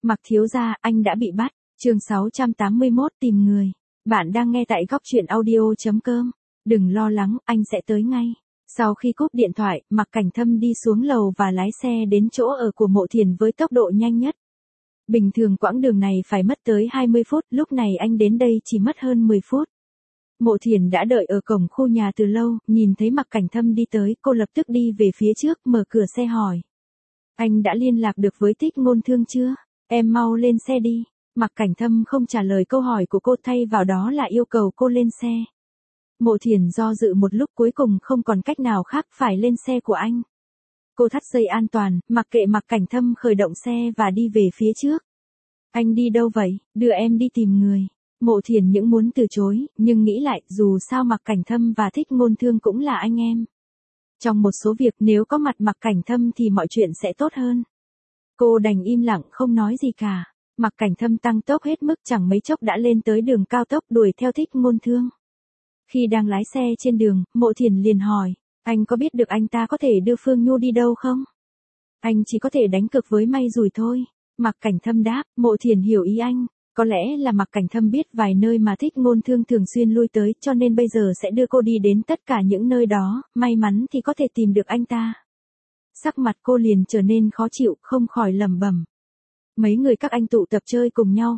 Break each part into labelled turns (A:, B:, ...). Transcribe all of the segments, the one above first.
A: Mặc thiếu gia, anh đã bị bắt. Chương 681 tìm người. Bạn đang nghe tại góc truyện audio.com. Đừng lo lắng, anh sẽ tới ngay. Sau khi cúp điện thoại, Mạc Cảnh Thâm đi xuống lầu và lái xe đến chỗ ở của Mộ Thiền với tốc độ nhanh nhất. Bình thường quãng đường này phải mất tới 20 phút, lúc này anh đến đây chỉ mất hơn 10 phút. Mộ Thiền đã đợi ở cổng khu nhà từ lâu, nhìn thấy Mạc Cảnh Thâm đi tới, cô lập tức đi về phía trước, mở cửa xe hỏi. Anh đã liên lạc được với Thích Ngôn Thương chưa? Em mau lên xe đi. Mạc Cảnh Thâm không trả lời câu hỏi của cô, thay vào đó là yêu cầu cô lên xe. Mộ Thiền do dự một lúc, cuối cùng không còn cách nào khác phải lên xe của anh. Cô thắt dây an toàn, mặc kệ Mạc Cảnh Thâm khởi động xe và đi về phía trước. Anh đi đâu vậy? Đưa em đi tìm người. Mộ Thiền những muốn từ chối, nhưng nghĩ lại, dù sao Mạc Cảnh Thâm và Thích Ngôn Thương cũng là anh em. Trong một số việc nếu có mặt Mạc Cảnh Thâm thì mọi chuyện sẽ tốt hơn. Cô đành im lặng không nói gì cả. Mạc Cảnh Thâm tăng tốc hết mức, chẳng mấy chốc đã lên tới đường cao tốc đuổi theo Thích Ngôn Thương. Khi đang lái xe trên đường, Mộ Thiền liền hỏi, anh có biết được anh ta có thể đưa Phương Nhu đi đâu không? Anh chỉ có thể đánh cược với may rủi thôi. Mạc Cảnh Thâm đáp. Mộ Thiền hiểu ý anh. Có lẽ là Mạc Cảnh Thâm biết vài nơi mà Thích Ngôn Thương thường xuyên lui tới, cho nên bây giờ sẽ đưa cô đi đến tất cả những nơi đó, may mắn thì có thể tìm được anh ta. Sắc mặt cô liền trở nên khó chịu, không khỏi lẩm bẩm. Mấy người các anh tụ tập chơi cùng nhau,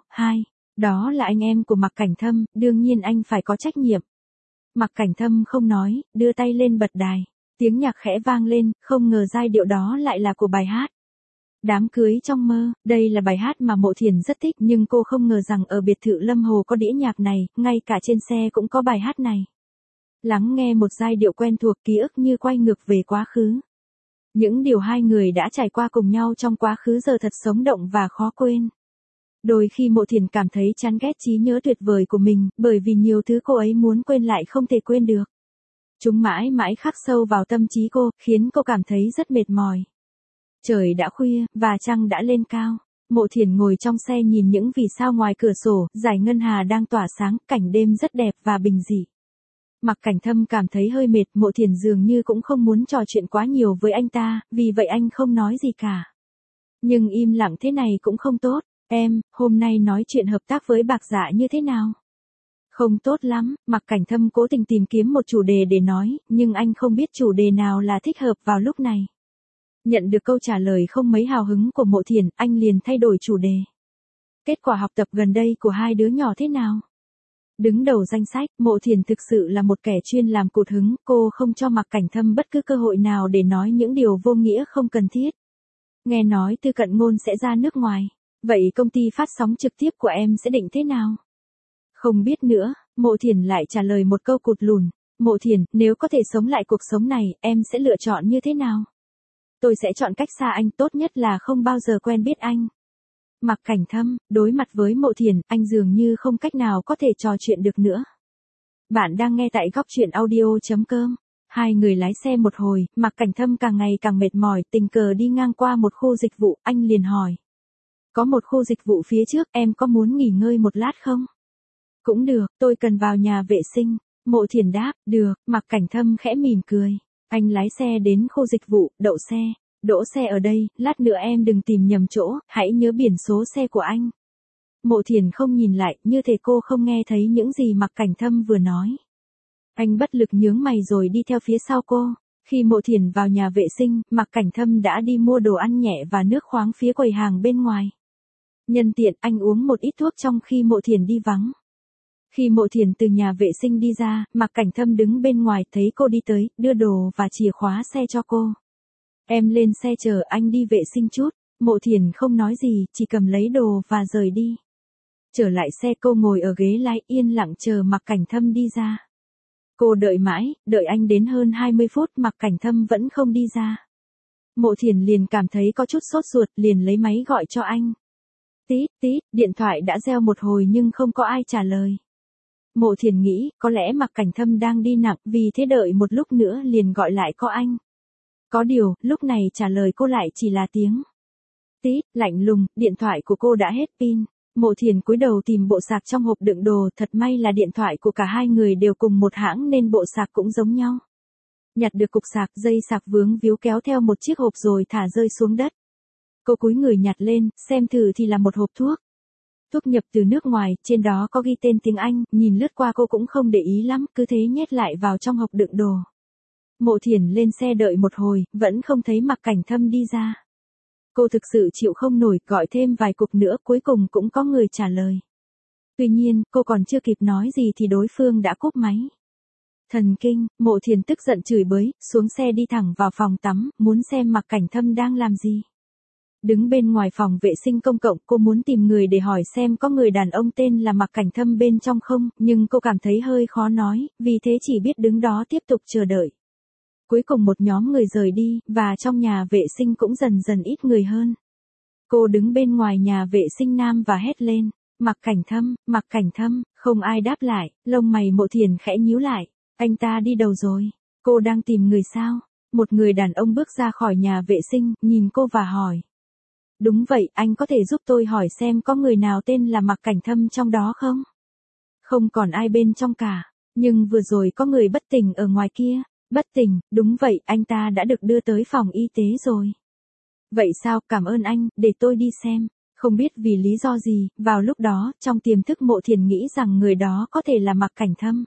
A: đó là anh em của Mạc Cảnh Thâm, đương nhiên anh phải có trách nhiệm. Mạc Cảnh Thâm không nói, đưa tay lên bật đài. Tiếng nhạc khẽ vang lên, không ngờ giai điệu đó lại là của bài hát Đám cưới trong mơ. Đây là bài hát mà Mộ Thiền rất thích, nhưng cô không ngờ rằng ở biệt thự Lâm Hồ có đĩa nhạc này, ngay cả trên xe cũng có bài hát này. Lắng nghe một giai điệu quen thuộc, ký ức như quay ngược về quá khứ. Những điều hai người đã trải qua cùng nhau trong quá khứ giờ thật sống động và khó quên. Đôi khi Mộ Thiền cảm thấy chán ghét trí nhớ tuyệt vời của mình, bởi vì nhiều thứ cô ấy muốn quên lại không thể quên được. Chúng mãi mãi khắc sâu vào tâm trí cô, khiến cô cảm thấy rất mệt mỏi. Trời đã khuya, và trăng đã lên cao. Mộ Thiền ngồi trong xe nhìn những vì sao ngoài cửa sổ, dải ngân hà đang tỏa sáng, cảnh đêm rất đẹp và bình dị. Mạc Cảnh Thâm cảm thấy hơi mệt, Mộ Thiền dường như cũng không muốn trò chuyện quá nhiều với anh ta, vì vậy anh không nói gì cả. Nhưng im lặng thế này cũng không tốt. Em, hôm nay nói chuyện hợp tác với Bạc Dạ như thế nào? Không tốt lắm. Mạc Cảnh Thâm cố tình tìm kiếm một chủ đề để nói, nhưng anh không biết chủ đề nào là thích hợp vào lúc này. Nhận được câu trả lời không mấy hào hứng của Mộ Thiền, anh liền thay đổi chủ đề. Kết quả học tập gần đây của hai đứa nhỏ thế nào? Đứng đầu danh sách, Mộ Thiền thực sự là một kẻ chuyên làm cụt hứng, cô không cho Mạc Cảnh Thâm bất cứ cơ hội nào để nói những điều vô nghĩa không cần thiết. Nghe nói Tư Cận Ngôn sẽ ra nước ngoài. Vậy công ty phát sóng trực tiếp của em sẽ định thế nào? Không biết nữa. Mộ Thiền lại trả lời một câu cụt lùn. Mộ Thiền, nếu có thể sống lại cuộc sống này, em sẽ lựa chọn như thế nào? Tôi sẽ chọn cách xa anh, tốt nhất là không bao giờ quen biết anh. Mạc Cảnh Thâm, đối mặt với Mộ Thiền, anh dường như không cách nào có thể trò chuyện được nữa. Bạn đang nghe tại góc truyện audio.com. Hai người lái xe một hồi, Mạc Cảnh Thâm càng ngày càng mệt mỏi, tình cờ đi ngang qua một khu dịch vụ, anh liền hỏi. Có một khu dịch vụ phía trước, em có muốn nghỉ ngơi một lát không? Cũng được, tôi cần vào nhà vệ sinh. Mộ Thiền đáp. Được. Mạc Cảnh Thâm khẽ mỉm cười. Anh lái xe đến khu dịch vụ, đậu xe. Đỗ xe ở đây, lát nữa em đừng tìm nhầm chỗ, hãy nhớ biển số xe của anh. Mộ Thiền không nhìn lại, như thể cô không nghe thấy những gì Mạc Cảnh Thâm vừa nói. Anh bất lực nhướng mày rồi đi theo phía sau cô. Khi Mộ Thiền vào nhà vệ sinh, Mạc Cảnh Thâm đã đi mua đồ ăn nhẹ và nước khoáng phía quầy hàng bên ngoài. Nhân tiện, anh uống một ít thuốc trong khi Mộ Thiền đi vắng. Khi Mộ Thiền từ nhà vệ sinh đi ra, Mạc Cảnh Thâm đứng bên ngoài thấy cô đi tới, đưa đồ và chìa khóa xe cho cô. Em lên xe chờ anh đi vệ sinh chút. Mộ Thiền không nói gì, chỉ cầm lấy đồ và rời đi. Trở lại xe, cô ngồi ở ghế lái yên lặng chờ Mạc Cảnh Thâm đi ra. Cô đợi mãi, đợi anh đến hơn 20 phút, Mạc Cảnh Thâm vẫn không đi ra. Mộ Thiền liền cảm thấy có chút sốt ruột, liền lấy máy gọi cho anh. Tít tít, điện thoại đã reo một hồi nhưng không có ai trả lời. Mộ Thiền nghĩ, có lẽ Mạc Cảnh Thâm đang đi nặng, vì thế đợi một lúc nữa liền gọi lại có anh. Có điều, lúc này trả lời cô lại chỉ là tiếng tít, lạnh lùng, điện thoại của cô đã hết pin. Mộ Thiền cúi đầu tìm bộ sạc trong hộp đựng đồ, thật may là điện thoại của cả hai người đều cùng một hãng nên bộ sạc cũng giống nhau. Nhặt được cục sạc, dây sạc vướng víu kéo theo một chiếc hộp rồi thả rơi xuống đất. Cô cúi người nhặt lên, xem thử thì là một hộp thuốc. Thuốc nhập từ nước ngoài, trên đó có ghi tên tiếng Anh, nhìn lướt qua cô cũng không để ý lắm, cứ thế nhét lại vào trong hộp đựng đồ. Mộ Thiển lên xe đợi một hồi, vẫn không thấy Mạc Cảnh Thâm đi ra. Cô thực sự chịu không nổi, gọi thêm vài cuộc nữa, cuối cùng cũng có người trả lời. Tuy nhiên, cô còn chưa kịp nói gì thì đối phương đã cúp máy. Thần kinh, Mộ Thiển tức giận chửi bới, xuống xe đi thẳng vào phòng tắm, muốn xem Mạc Cảnh Thâm đang làm gì. Đứng bên ngoài phòng vệ sinh công cộng, cô muốn tìm người để hỏi xem có người đàn ông tên là Mạc Cảnh Thâm bên trong không, nhưng cô cảm thấy hơi khó nói, vì thế chỉ biết đứng đó tiếp tục chờ đợi. Cuối cùng một nhóm người rời đi, và trong nhà vệ sinh cũng dần dần ít người hơn. Cô đứng bên ngoài nhà vệ sinh nam và hét lên, Mạc Cảnh Thâm, không ai đáp lại, lông mày Mộ Thiển khẽ nhíu lại, anh ta đi đâu rồi? Cô đang tìm người sao? Một người đàn ông bước ra khỏi nhà vệ sinh, nhìn cô và hỏi. Đúng vậy, anh có thể giúp tôi hỏi xem có người nào tên là Mạc Cảnh Thâm trong đó không? Không còn ai bên trong cả, nhưng vừa rồi có người bất tỉnh ở ngoài kia. Bất tỉnh, đúng vậy, anh ta đã được đưa tới phòng y tế rồi. Vậy sao, cảm ơn anh, để tôi đi xem. Không biết vì lý do gì, vào lúc đó, trong tiềm thức Mộ Thiển nghĩ rằng người đó có thể là Mạc Cảnh Thâm.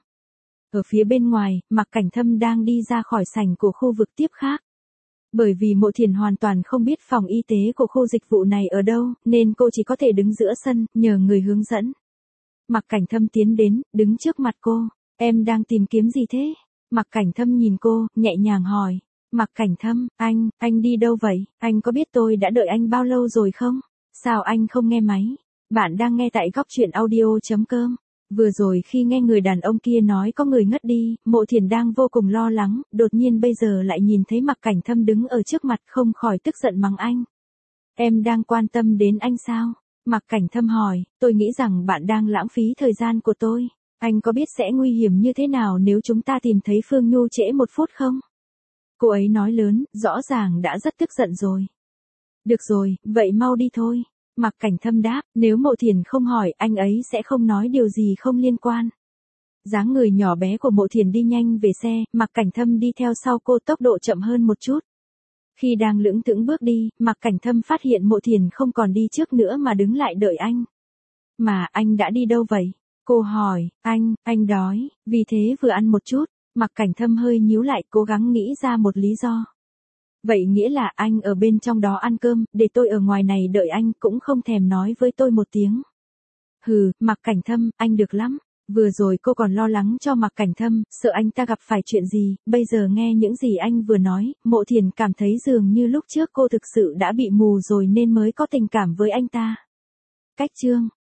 A: Ở phía bên ngoài, Mạc Cảnh Thâm đang đi ra khỏi sảnh của khu vực tiếp khác. Bởi vì Mộ Thiển hoàn toàn không biết phòng y tế của khu dịch vụ này ở đâu, nên cô chỉ có thể đứng giữa sân, nhờ người hướng dẫn. Mạc Cảnh Thâm tiến đến, đứng trước mặt cô. Em đang tìm kiếm gì thế? Mạc Cảnh Thâm nhìn cô, nhẹ nhàng hỏi. Mạc Cảnh Thâm, anh đi đâu vậy? Anh có biết tôi đã đợi anh bao lâu rồi không? Sao anh không nghe máy? Bạn đang nghe tại góc truyện audio.com. Vừa rồi khi nghe người đàn ông kia nói có người ngất đi, Mộ Thiển đang vô cùng lo lắng, đột nhiên bây giờ lại nhìn thấy Mạc Cảnh Thâm đứng ở trước mặt không khỏi tức giận mắng anh. Em đang quan tâm đến anh sao? Mạc Cảnh Thâm hỏi, tôi nghĩ rằng bạn đang lãng phí thời gian của tôi. Anh có biết sẽ nguy hiểm như thế nào nếu chúng ta tìm thấy Phương Nhu trễ 1 phút không? Cô ấy nói lớn, rõ ràng đã rất tức giận rồi. Được rồi, vậy mau đi thôi. Mạc Cảnh Thâm đáp, nếu Mộ Thiển không hỏi, anh ấy sẽ không nói điều gì không liên quan. Dáng người nhỏ bé của Mộ Thiển đi nhanh về xe, Mạc Cảnh Thâm đi theo sau cô tốc độ chậm hơn một chút. Khi đang lững thững bước đi, Mạc Cảnh Thâm phát hiện Mộ Thiển không còn đi trước nữa mà đứng lại đợi anh. Mà anh đã đi đâu vậy? Cô hỏi, anh đói, vì thế vừa ăn một chút. Mạc Cảnh Thâm hơi nhíu lại, cố gắng nghĩ ra một lý do. Vậy nghĩa là anh ở bên trong đó ăn cơm, để tôi ở ngoài này đợi anh, cũng không thèm nói với tôi một tiếng. Hừ, Mạc Cảnh Thâm, anh được lắm. Vừa rồi cô còn lo lắng cho Mạc Cảnh Thâm, sợ anh ta gặp phải chuyện gì, bây giờ nghe những gì anh vừa nói, Mộ Thiển cảm thấy dường như lúc trước cô thực sự đã bị mù rồi nên mới có tình cảm với anh ta. Cách chương